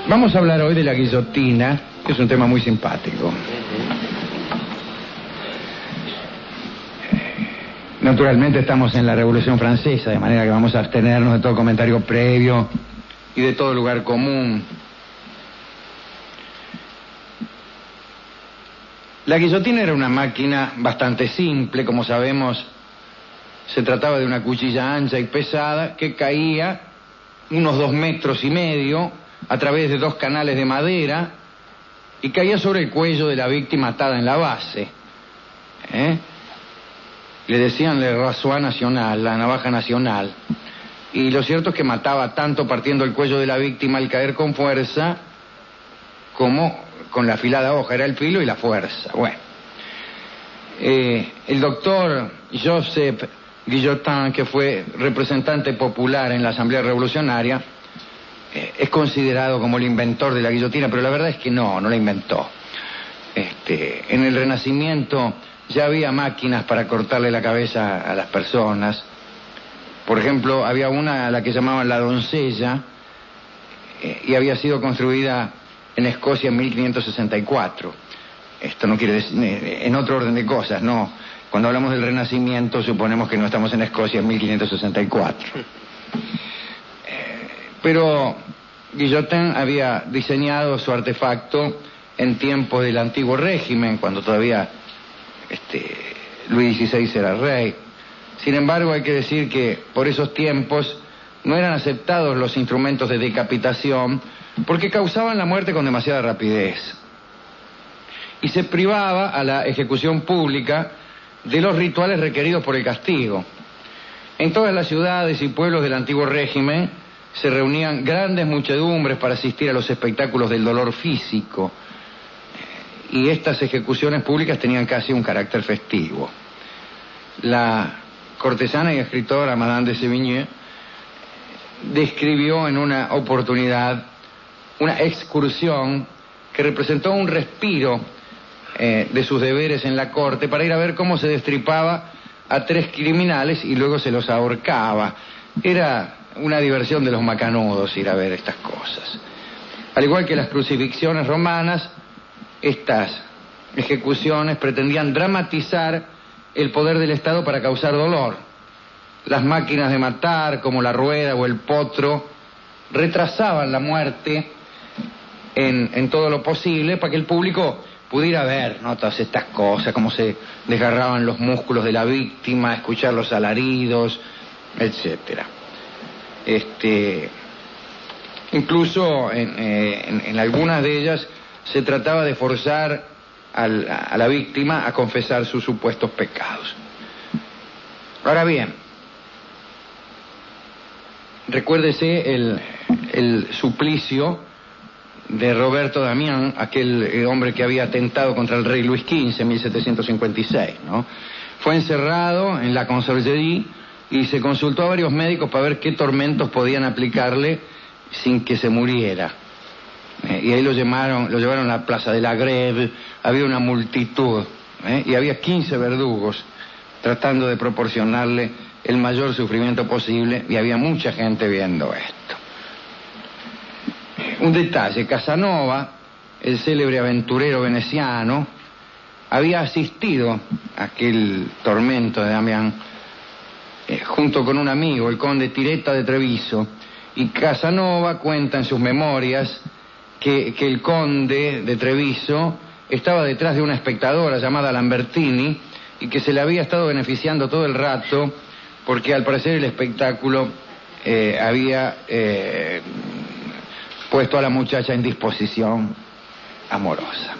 Vamos a hablar hoy de la guillotina, que es un tema muy simpático. Naturalmente estamos en la Revolución Francesa, de manera que vamos a abstenernos de todo comentario previo y de todo lugar común. La guillotina era una máquina bastante simple, como sabemos, se trataba de una cuchilla ancha y pesada que caía unos 2,5 metros a través de 2 canales de madera y caía sobre el cuello de la víctima atada en la base. Le decían le rasoir national, la navaja nacional. Y lo cierto es que mataba tanto partiendo el cuello de la víctima al caer con fuerza como con la afilada hoja. Era el filo y la fuerza. Bueno, el doctor Joseph Guillotin, que fue representante popular en la Asamblea Revolucionaria, es considerado como el inventor de la guillotina, pero la verdad es que no la inventó. En el Renacimiento ya había máquinas para cortarle la cabeza a las personas. Por ejemplo, había una a la que llamaban la doncella, y había sido construida en Escocia en 1564. Esto no quiere decir, en otro orden de cosas, no. Cuando hablamos del Renacimiento suponemos que no estamos en Escocia en 1564. Pero Guillotin había diseñado su artefacto en tiempos del antiguo régimen, cuando todavía Luis XVI era rey. Sin embargo, hay que decir que por esos tiempos no eran aceptados los instrumentos de decapitación porque causaban la muerte con demasiada rapidez. Y se privaba a la ejecución pública de los rituales requeridos por el castigo. En todas las ciudades y pueblos del antiguo régimen se reunían grandes muchedumbres para asistir a los espectáculos del dolor físico. Y estas ejecuciones públicas tenían casi un carácter festivo. La cortesana y escritora Madame de Sévigné describió en una oportunidad una excursión que representó un respiro de sus deberes en la corte para ir a ver cómo se destripaba a 3 criminales y luego se los ahorcaba. Era una diversión de los macanudos ir a ver estas cosas. Al igual que las crucifixiones romanas, estas ejecuciones pretendían dramatizar el poder del Estado para causar dolor. Las máquinas de matar, como la rueda o el potro, retrasaban la muerte en todo lo posible para que el público pudiera ver, ¿no?, todas estas cosas, cómo se desgarraban los músculos de la víctima, escuchar los alaridos, etcétera. Incluso en algunas de ellas se trataba de forzar a la víctima a confesar sus supuestos pecados. Ahora bien, recuérdese el suplicio de Roberto Damián, aquel hombre que había atentado contra el rey Luis XV en 1756, ¿no? Fue encerrado en la Conciergerie y se consultó a varios médicos para ver qué tormentos podían aplicarle sin que se muriera. Y ahí lo llevaron a la plaza de la Grève. Había una multitud, y había 15 verdugos tratando de proporcionarle el mayor sufrimiento posible, y había mucha gente viendo esto. Un detalle: Casanova, el célebre aventurero veneciano, había asistido a aquel tormento de Damián junto con un amigo, el conde Tiretta de Treviso, y Casanova cuenta en sus memorias que el conde de Treviso estaba detrás de una espectadora llamada Lambertini y que se le había estado beneficiando todo el rato porque al parecer el espectáculo había puesto a la muchacha en disposición amorosa.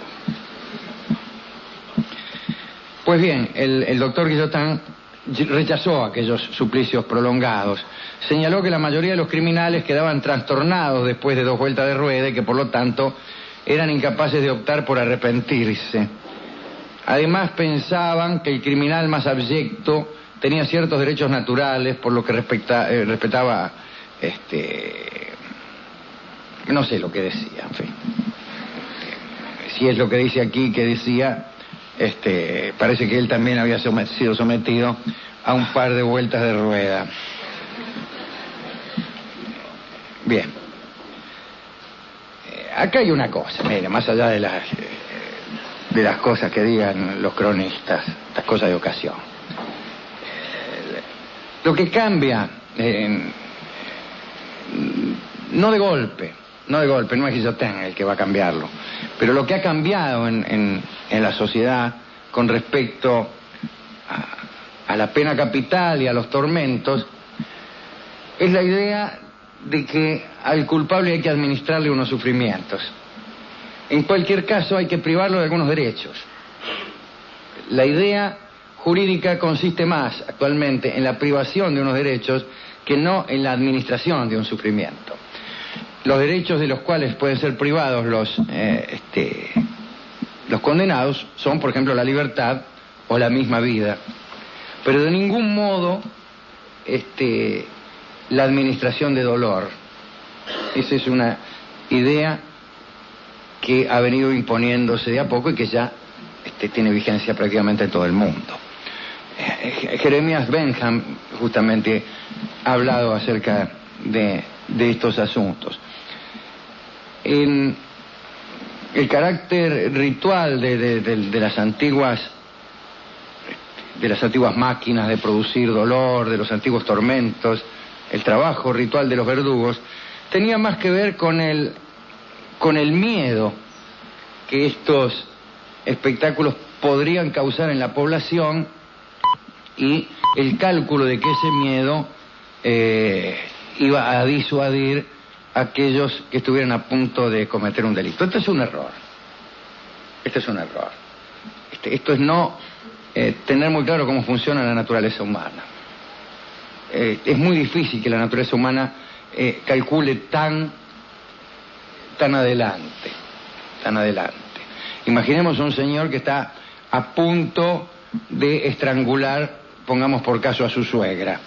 Pues bien, el doctor Guillotin rechazó aquellos suplicios prolongados. Señaló que la mayoría de los criminales quedaban trastornados después de 2 vueltas de rueda y que por lo tanto eran incapaces de optar por arrepentirse. Además pensaban que el criminal más abyecto tenía ciertos derechos naturales por lo que respetaba, no sé lo que decía, en fin. Si es lo que dice aquí que decía, parece que él también había sido sometido a un par de vueltas de rueda. Bien. acá hay una cosa, mire, más allá de las cosas que digan los cronistas, las cosas de ocasión. Lo que cambia, no de golpe, no es Guillotin el que va a cambiarlo, pero lo que ha cambiado en la sociedad con respecto a la pena capital y a los tormentos es la idea de que al culpable hay que administrarle unos sufrimientos. En cualquier caso hay que privarlo de algunos derechos. La idea jurídica consiste más actualmente en la privación de unos derechos que no en la administración de un sufrimiento. Los derechos de los cuales pueden ser privados los condenados son, por ejemplo, la libertad o la misma vida, pero de ningún modo la administración de dolor. Esa es una idea que ha venido imponiéndose de a poco y que ya tiene vigencia prácticamente en todo el mundo. Jeremías Bentham justamente ha hablado acerca de estos asuntos. El carácter ritual de las antiguas máquinas de producir dolor, de los antiguos tormentos, el trabajo ritual de los verdugos, tenía más que ver con el miedo que estos espectáculos podrían causar en la población y el cálculo de que ese miedo iba a disuadir a aquellos que estuvieran a punto de cometer un delito. Esto es un error. Esto es no tener muy claro cómo funciona la naturaleza humana. Es muy difícil que la naturaleza humana calcule tan adelante. Imaginemos a un señor que está a punto de estrangular, pongamos por caso, a su suegra.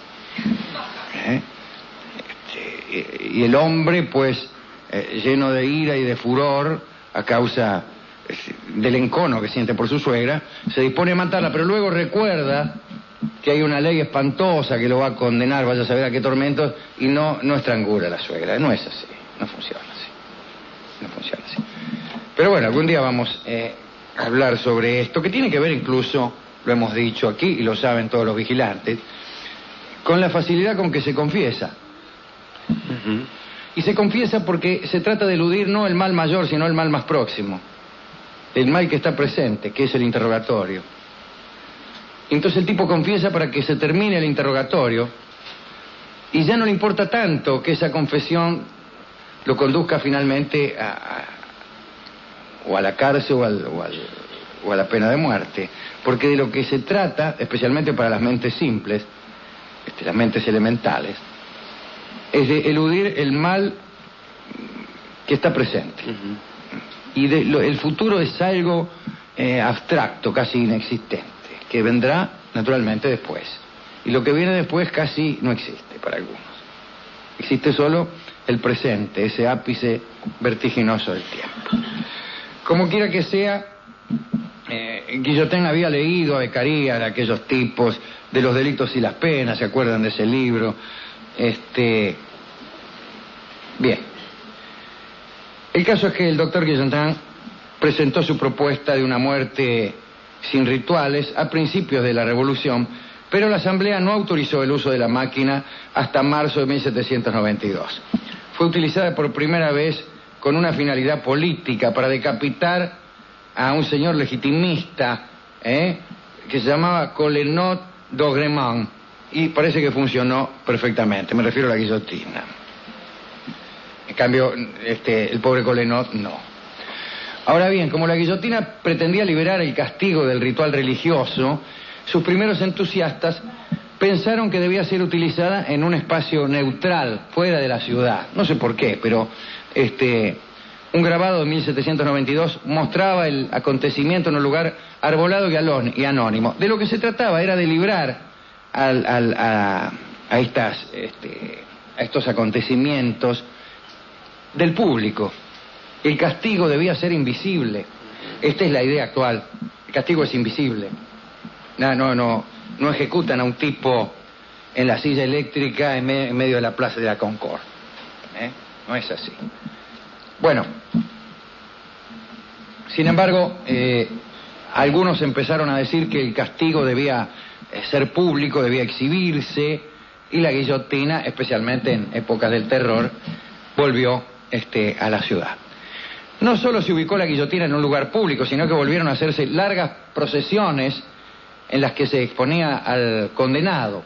Y el hombre, pues, lleno de ira y de furor a causa del encono que siente por su suegra, se dispone a matarla, pero luego recuerda que hay una ley espantosa que lo va a condenar, vaya a saber a qué tormentos, y no estrangula a la suegra. No es así, no funciona así. Pero bueno, algún día vamos a hablar sobre esto, que tiene que ver incluso, lo hemos dicho aquí y lo saben todos los vigilantes, con la facilidad con que se confiesa. Uh-huh. Y se confiesa porque se trata de eludir no el mal mayor, sino el mal más próximo. El mal que está presente, que es el interrogatorio. Entonces el tipo confiesa para que se termine el interrogatorio y ya no le importa tanto que esa confesión lo conduzca finalmente o a la cárcel o a la pena de muerte, porque de lo que se trata, especialmente para las mentes simples, las mentes elementales, es de eludir el mal que está presente. Uh-huh. Y el futuro es algo abstracto, casi inexistente, que vendrá naturalmente después. Y lo que viene después casi no existe para algunos. Existe solo el presente, ese ápice vertiginoso del tiempo. Como quiera que sea, Guillotin había leído a Beccaria, de aquellos tipos, de los delitos y las penas, ¿se acuerdan de ese libro? Bien. El caso es que el doctor Guillotin presentó su propuesta de una muerte sin rituales a principios de la Revolución, pero la Asamblea no autorizó el uso de la máquina hasta marzo de 1792. Fue utilizada por primera vez con una finalidad política para decapitar a un señor legitimista que se llamaba Colenot d'Augremont, y parece que funcionó perfectamente. Me refiero a la guillotina. En cambio, el pobre Colenot no. Ahora bien, como la guillotina pretendía liberar el castigo del ritual religioso, sus primeros entusiastas pensaron que debía ser utilizada en un espacio neutral, fuera de la ciudad. No sé por qué, pero un grabado de 1792 mostraba el acontecimiento en un lugar arbolado y anónimo. De lo que se trataba era de librar a estos acontecimios del público. El castigo debía ser invisible. Esta es la idea actual. El castigo es invisible. No ejecutan a un tipo en la silla eléctrica en medio de la plaza de la Concorde. No es así. Bueno, Sin embargo, algunos empezaron a decir que el castigo debía ser público, debía exhibirse, y la guillotina, especialmente en épocas del terror, volvió a la ciudad. No solo se ubicó la guillotina en un lugar público, sino que volvieron a hacerse largas procesiones en las que se exponía al condenado.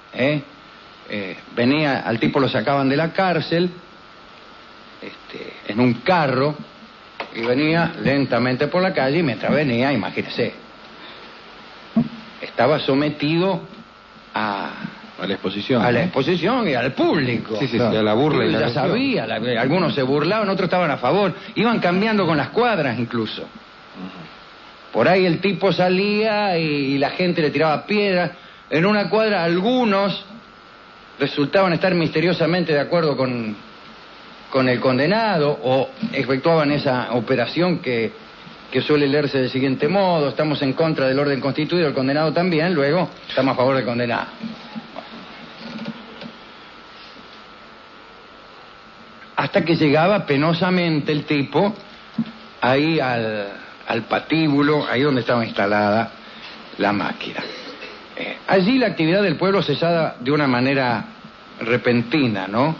Venía, al tipo lo sacaban de la cárcel en un carro y venía lentamente por la calle, y mientras venía, imagínese, estaba sometido a la exposición. A la exposición y al público. Sí, a la burla y la ya sabía, algunos se burlaban, otros estaban a favor. Iban cambiando con las cuadras incluso. Por ahí el tipo salía y la gente le tiraba piedras. En una cuadra algunos resultaban estar misteriosamente de acuerdo con el condenado, o efectuaban esa operación que suele leerse del siguiente modo: estamos en contra del orden constituido, el condenado también, luego estamos a favor del condenado. Hasta que llegaba penosamente el tipo ahí al patíbulo, ahí donde estaba instalada la máquina. Allí la actividad del pueblo cesaba de una manera repentina, ¿no?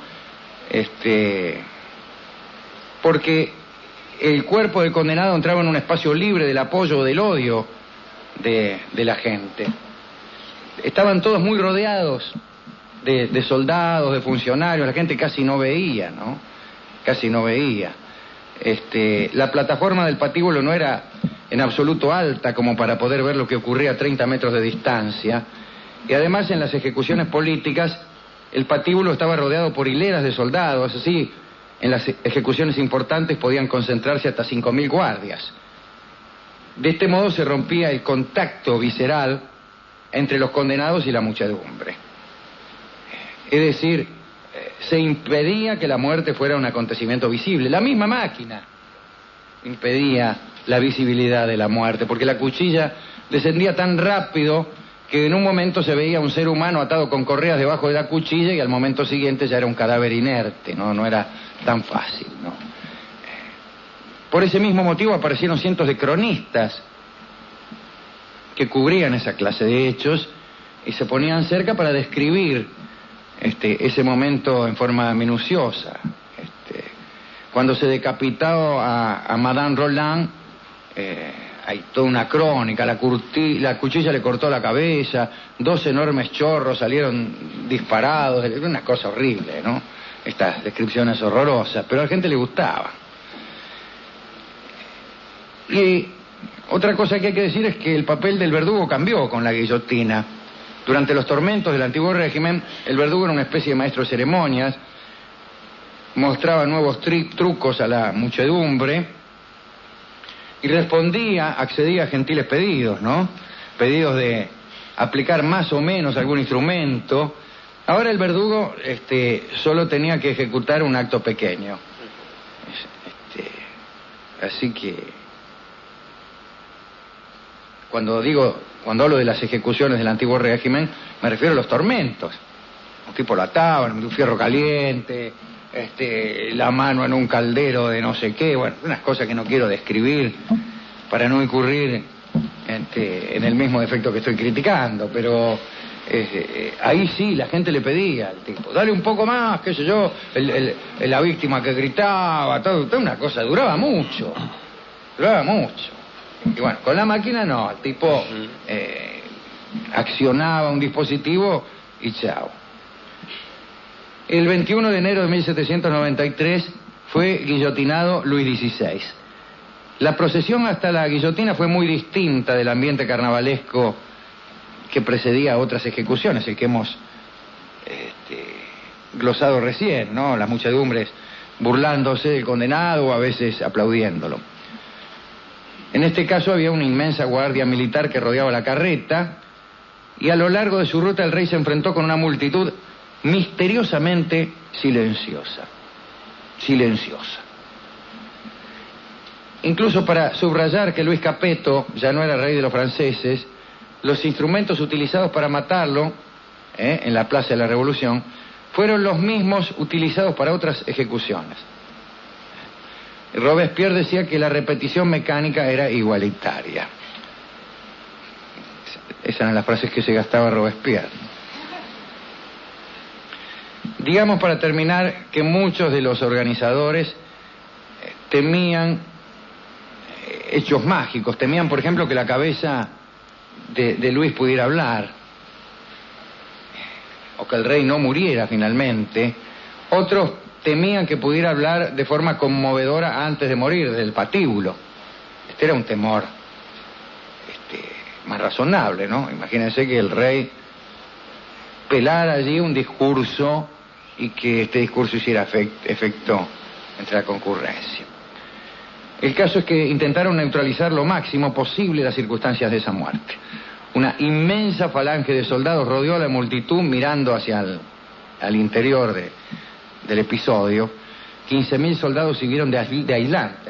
Porque el cuerpo del condenado entraba en un espacio libre del apoyo o del odio de la gente. Estaban todos muy rodeados de soldados, de funcionarios, la gente casi no veía, ¿no? Casi no veía. La plataforma del patíbulo no era en absoluto alta como para poder ver lo que ocurría a 30 metros de distancia, y además en las ejecuciones políticas el patíbulo estaba rodeado por hileras de soldados, así en las ejecuciones importantes podían concentrarse hasta 5.000 guardias. De este modo se rompía el contacto visceral entre los condenados y la muchedumbre. Es decir, se impedía que la muerte fuera un acontecimiento visible. La misma máquina impedía la visibilidad de la muerte, porque la cuchilla descendía tan rápido que en un momento se veía un ser humano atado con correas debajo de la cuchilla, y al momento siguiente ya era un cadáver inerte, no era tan fácil, ¿no? Por ese mismo motivo aparecieron cientos de cronistas que cubrían esa clase de hechos y se ponían cerca para describir ese momento en forma minuciosa. Cuando se decapitó a Madame Roland, hay toda una crónica. La cuchilla le cortó la cabeza, 2 enormes chorros salieron disparados, una cosa horrible, ¿no? Estas descripciones horrorosas, pero a la gente le gustaba. Y otra cosa que hay que decir es que el papel del verdugo cambió con la guillotina. Durante los tormentos del antiguo régimen, el verdugo era una especie de maestro de ceremonias, mostraba nuevos trucos a la muchedumbre y accedía a gentiles pedidos, ¿no? Pedidos de aplicar más o menos algún instrumento. Ahora el verdugo solo tenía que ejecutar un acto pequeño. Así que cuando hablo de las ejecuciones del antiguo régimen, me refiero a los tormentos. Un tipo lo ataban, un fierro caliente, la mano en un caldero de no sé qué, bueno, unas cosas que no quiero describir para no incurrir en el mismo defecto que estoy criticando, pero ahí sí la gente le pedía al tipo, dale un poco más, qué sé yo, la víctima que gritaba, toda una cosa, duraba mucho. Y bueno, con la máquina no, el tipo accionaba un dispositivo y chao. El 21 de enero de 1793 fue guillotinado Luis XVI. La procesión hasta la guillotina fue muy distinta del ambiente carnavalesco que precedía a otras ejecuciones, el que hemos glosado recién, ¿no? Las muchedumbres burlándose del condenado o a veces aplaudiéndolo. En este caso había una inmensa guardia militar que rodeaba la carreta, y a lo largo de su ruta el rey se enfrentó con una multitud misteriosamente silenciosa. Incluso para subrayar que Luis Capeto ya no era rey de los franceses, los instrumentos utilizados para matarlo en la Plaza de la Revolución fueron los mismos utilizados para otras ejecuciones. Robespierre decía que la repetición mecánica era igualitaria. Esas eran las frases que se gastaba Robespierre. Digamos, para terminar, que muchos de los organizadores temían hechos mágicos. Temían, por ejemplo, que la cabeza de Luis pudiera hablar, o que el rey no muriera finalmente. Otros temían que pudiera hablar de forma conmovedora antes de morir, del patíbulo. Este era un temor más razonable, ¿no? Imagínense que el rey pelara allí un discurso y que este discurso hiciera efecto entre la concurrencia. El caso es que intentaron neutralizar lo máximo posible las circunstancias de esa muerte. Una inmensa falange de soldados rodeó a la multitud mirando hacia al interior del episodio. 15.000 soldados siguieron de aislantes.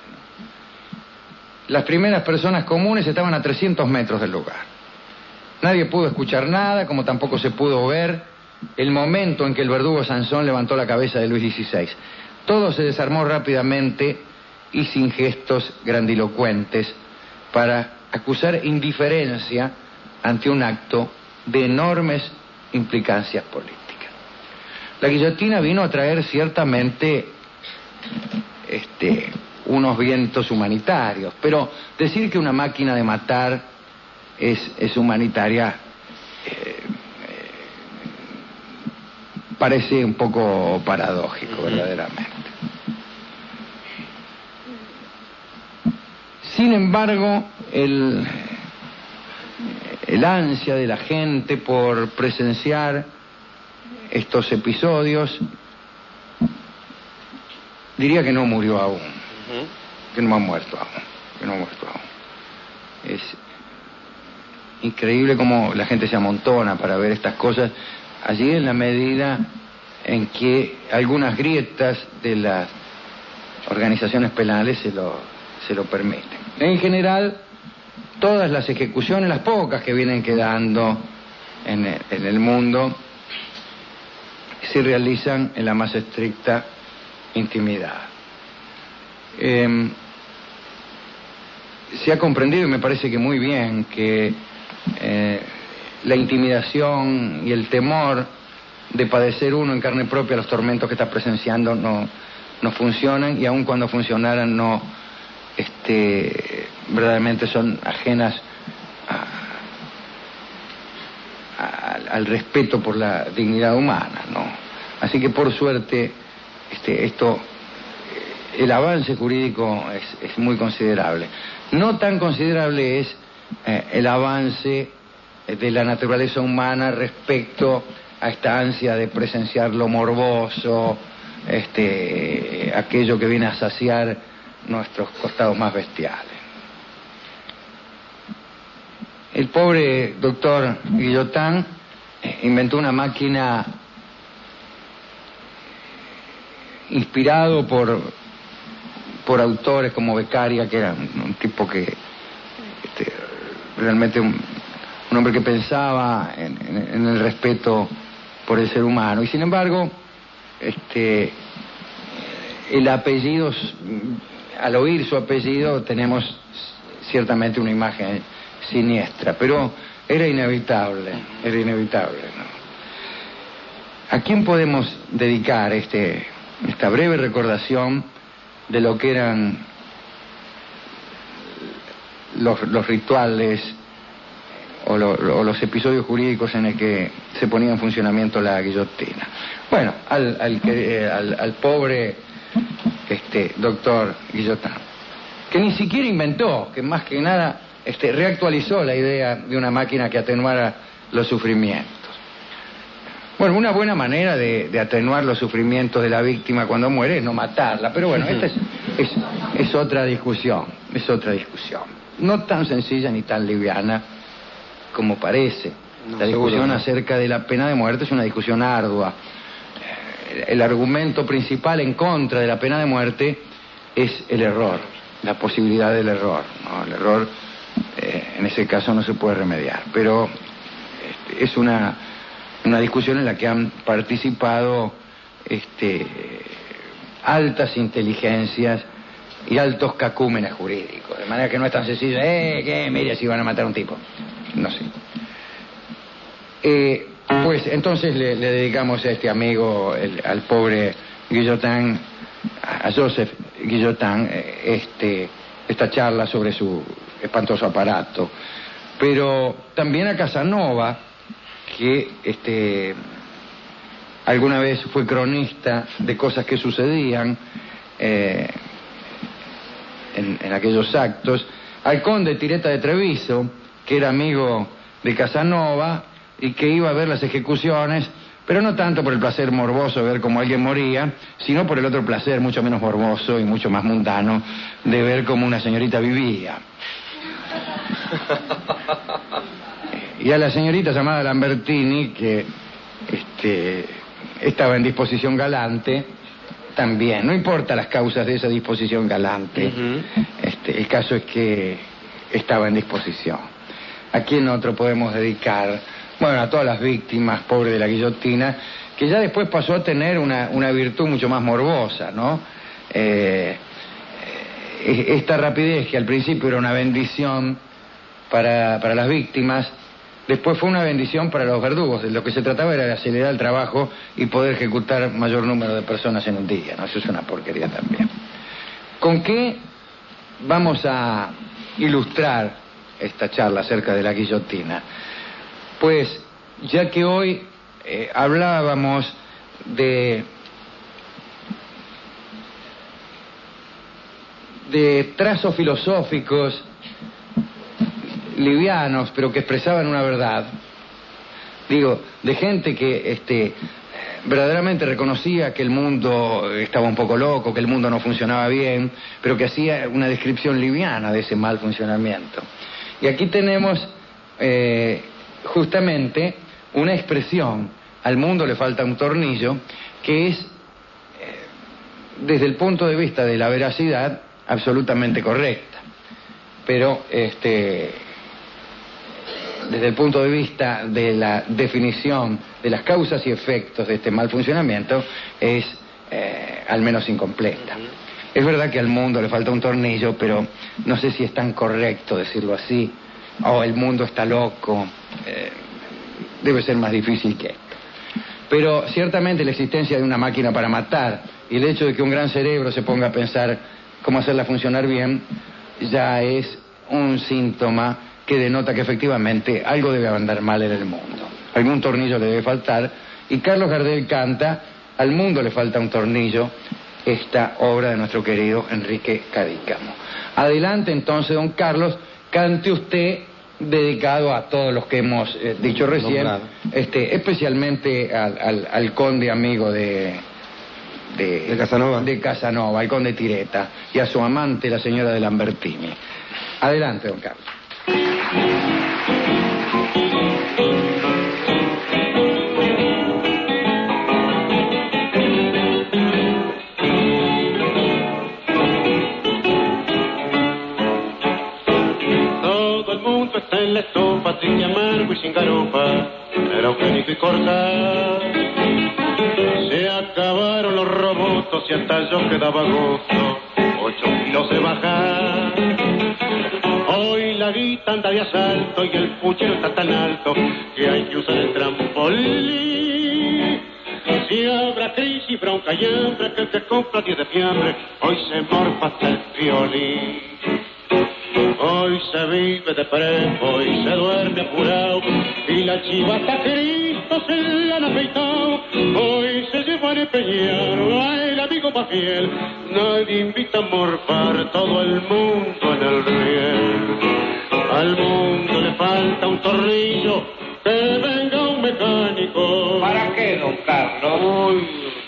Las primeras personas comunes estaban a 300 metros del lugar. Nadie pudo escuchar nada, como tampoco se pudo ver el momento en que el verdugo Sansón levantó la cabeza de Luis XVI. Todo se desarmó rápidamente y sin gestos grandilocuentes para acusar indiferencia ante un acto de enormes implicancias políticas. La guillotina vino a traer ciertamente unos vientos humanitarios, pero decir que una máquina de matar es humanitaria parece un poco paradójico, verdaderamente. Sin embargo, el ansia de la gente por presenciar estos episodios, diría que no murió aún, que no ha muerto aún. Es increíble cómo la gente se amontona para ver estas cosas, allí en la medida en que algunas grietas de las organizaciones penales se lo permiten. En general, todas las ejecuciones, las pocas que vienen quedando en el mundo, se realizan en la más estricta intimidad. Se ha comprendido, y me parece que muy bien, que la intimidación y el temor de padecer uno en carne propia los tormentos que está presenciando no funcionan, y aun cuando funcionaran no verdaderamente son ajenas al respeto por la dignidad humana, ¿no? Así que por suerte el avance jurídico es muy considerable. No tan considerable es el avance de la naturaleza humana respecto a esta ansia de presenciar lo morboso, aquello que viene a saciar nuestros costados más bestiales. El pobre doctor Guillotin inventó una máquina inspirado por autores como Beccaria, que era un tipo que realmente un hombre que pensaba en el respeto por el ser humano, y sin embargo el apellido, al oír su apellido tenemos ciertamente una imagen siniestra, pero era inevitable, ¿no? ¿A quién podemos dedicar esta breve recordación de lo que eran los rituales o los episodios jurídicos en el que se ponía en funcionamiento la guillotina? Bueno, al pobre doctor Guillotin, que ni siquiera inventó, que más que nada reactualizó la idea de una máquina que atenuara los sufrimientos. Bueno, una buena manera de atenuar los sufrimientos de la víctima cuando muere es no matarla, pero bueno, esta es otra discusión, no tan sencilla ni tan liviana como parece. La discusión acerca de la pena de muerte es una discusión ardua. El argumento principal en contra de la pena de muerte es el error, la posibilidad del error, ¿no? El error, en ese caso, no se puede remediar, pero es una discusión en la que han participado altas inteligencias y altos cacúmenes jurídicos. De manera que no es tan sencillo, mire si van a matar a un tipo. No sé. Pues entonces le dedicamos a este amigo, al pobre Guillotin, a Joseph Guillotin, esta charla sobre su espantoso aparato. Pero también a Casanova, que alguna vez fue cronista de cosas que sucedían en aquellos actos, al conde Tireta de Treviso, que era amigo de Casanova y que iba a ver las ejecuciones, pero no tanto por el placer morboso de ver cómo alguien moría, sino por el otro placer mucho menos morboso y mucho más mundano de ver cómo una señorita vivía. Y a la señorita llamada Lambertini, que estaba en disposición galante, también. No importa las causas de esa disposición galante. El caso es que estaba en disposición. ¿A quién otro podemos dedicar? Bueno, a todas las víctimas, pobres de la guillotina, que ya después pasó a tener una virtud mucho más morbosa, ¿no? Esta rapidez, que al principio era una bendición para las víctimas, después fue una bendición para los verdugos. De lo que se trataba era de acelerar el trabajo y poder ejecutar mayor número de personas en un día, ¿no? Eso es una porquería también. ¿Con qué vamos a ilustrar esta charla acerca de la guillotina? Pues, ya que hoy hablábamos de trazos filosóficos livianos, pero que expresaban una verdad, digo, de gente que verdaderamente reconocía que el mundo estaba un poco loco, que el mundo no funcionaba bien, pero que hacía una descripción liviana de ese mal funcionamiento. Y aquí tenemos justamente una expresión: al mundo le falta un tornillo, que es, desde el punto de vista de la veracidad, absolutamente correcta, pero desde el punto de vista de la definición de las causas y efectos de este mal funcionamiento, es al menos incompleta. Es verdad que al mundo le falta un tornillo, pero no sé si es tan correcto decirlo así. El mundo está loco. Debe ser más difícil que esto. Pero ciertamente la existencia de una máquina para matar y el hecho de que un gran cerebro se ponga a pensar cómo hacerla funcionar bien, ya es un síntoma que denota que efectivamente algo debe andar mal en el mundo. Algún tornillo le debe faltar, y Carlos Gardel canta Al mundo le falta un tornillo, esta obra de nuestro querido Enrique Cadícamo. Adelante entonces, don Carlos, cante usted, dedicado a todos los que hemos dicho recién, especialmente al conde amigo de Casanova, al conde Tireta, y a su amante, la señora de Lambertini. Adelante, don Carlos. Está en la estopa, triste, amargo y sin garopa, era Eugénico y Cortaz. Se acabaron los robotos y hasta yo quedaba gusto, 8 kilos de bajar. Hoy la guita anda de asalto y el puchero está tan alto que hay que usar el trampolín. Si habrá crisis, bronca y hambre, que el que compra 10 de fiambre, hoy se morfa hasta el violín. Hoy se vive de prepo y se duerme apurado, y la chivata Cristo se la han afeitado. Hoy se llevan a empeñar a el amigo más fiel, nadie invita a morfar, todo el mundo en el riel. Al mundo le falta un tornillo, que venga un mecánico. ¿Para qué, don Carlos?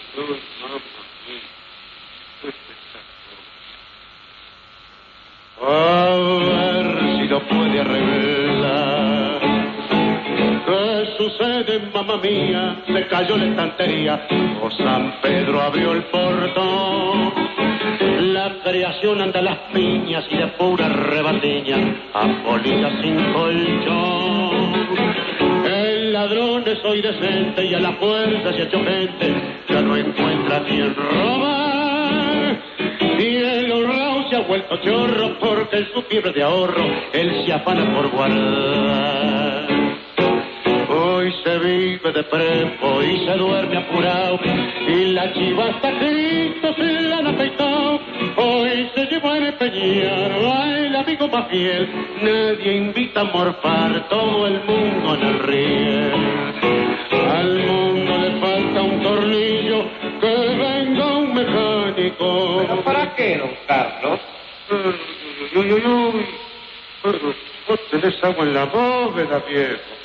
A ver si lo puede arreglar. ¿Qué sucede, mamá mía? Se cayó la estantería o San Pedro abrió el portón. La creación anda a las piñas y de pura rebatiña, apolida sin colchón. El ladrón es hoy decente y a la fuerza se ha hecho gente, ya no encuentra quien robar. Y el honrado se ha vuelto chorro porque en su fiebre de ahorro él se afana por guardar. Hoy se vive de prepo y se duerme apurado, y la chiva hasta Cristo se la han afeitado. Hoy se lleva a empeñar al amigo más fiel, nadie invita a morfar, todo el mundo en el riel. Al mundo le falta un tornillo, que venga un mecánico. ¿Pero para qué, don Carlos? Uy, vos tenés agua en la bóveda, viejo.